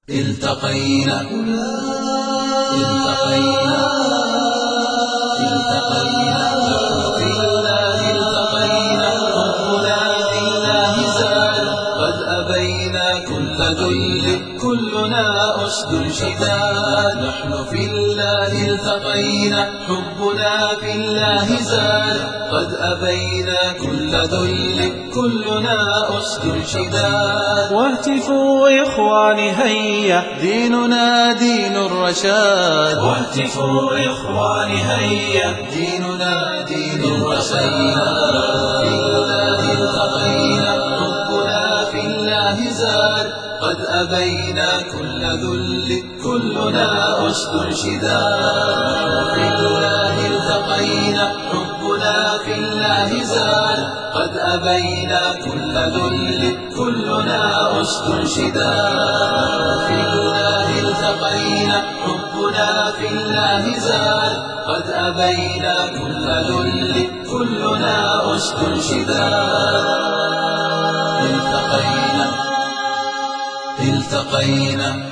التقينا في الله، التقينا حبنا في الله زاد، قد أبينا كل ذل كلنا أسد شداد. نحن في الله التقينا حبنا في الله زاد، قد أبينا كل ذل كلنا أسد شداد. واهتفوا إخواني هيا ديننا دين الرشاد، واهتفوا إخواني هيا ديننا دين الرشاد. في الله التقينا حبنا في الله زاد، قد أبينا كل ذل كلنا أسد شداد. في الله التقينا حبنا في الله زاد، قد أبينا كل ذل كلنا أسد شداد. في الله التقينا حبنا في الله زاد، قد أبينا كل ذل كلنا أسد شداد. التقينا